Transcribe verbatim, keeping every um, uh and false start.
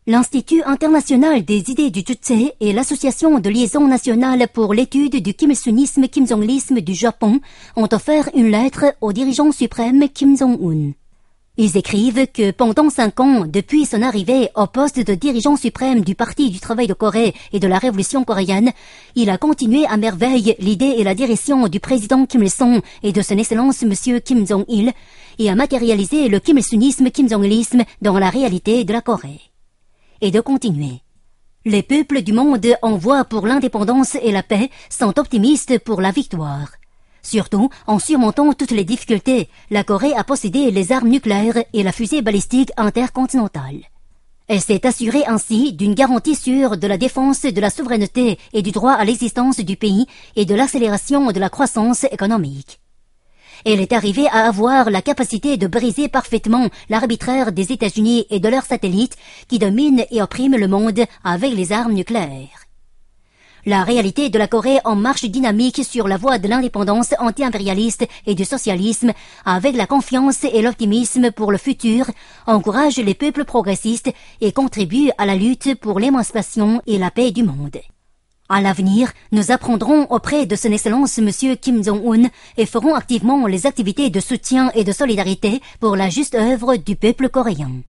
L'Institut international des idées du Juche et l'Association de liaison nationale pour l'étude du Kim Il-sungisme Kim Jong-ilisme du Japon ont offert une lettre au dirigeant suprême Kim Jong-un. Ils écrivent que pendant cinq ans, depuis son arrivée au poste de dirigeant suprême du Parti du travail de Corée et de la Révolution coréenne, il a continué à merveille l'idée et la direction du président Kim Il-sung et de son excellence Monsieur Kim Jong-il et a matérialisé le Kim Il-sungisme Kim Jong-ilisme dans la réalité de la Corée. Et de continuer. Les peuples du monde en voie pour l'indépendance et la paix sont optimistes pour la victoire. Surtout, en surmontant toutes les difficultés, la Corée a possédé les armes nucléaires et la fusée balistique intercontinentale. Elle s'est assurée ainsi d'une garantie sûre de la défense de la souveraineté et du droit à l'existence du pays et de l'accélération de la croissance économique. Elle est arrivée à avoir la capacité de briser parfaitement l'arbitraire des États-Unis et de leurs satellites qui dominent et oppriment le monde avec les armes nucléaires. La réalité de la Corée en marche dynamique sur la voie de l'indépendance anti-impérialiste et du socialisme, avec la confiance et l'optimisme pour le futur, encourage les peuples progressistes et contribue à la lutte pour l'émancipation et la paix du monde. À l'avenir, nous apprendrons auprès de son excellence Monsieur Kim Jong-un et ferons activement les activités de soutien et de solidarité pour la juste œuvre du peuple coréen.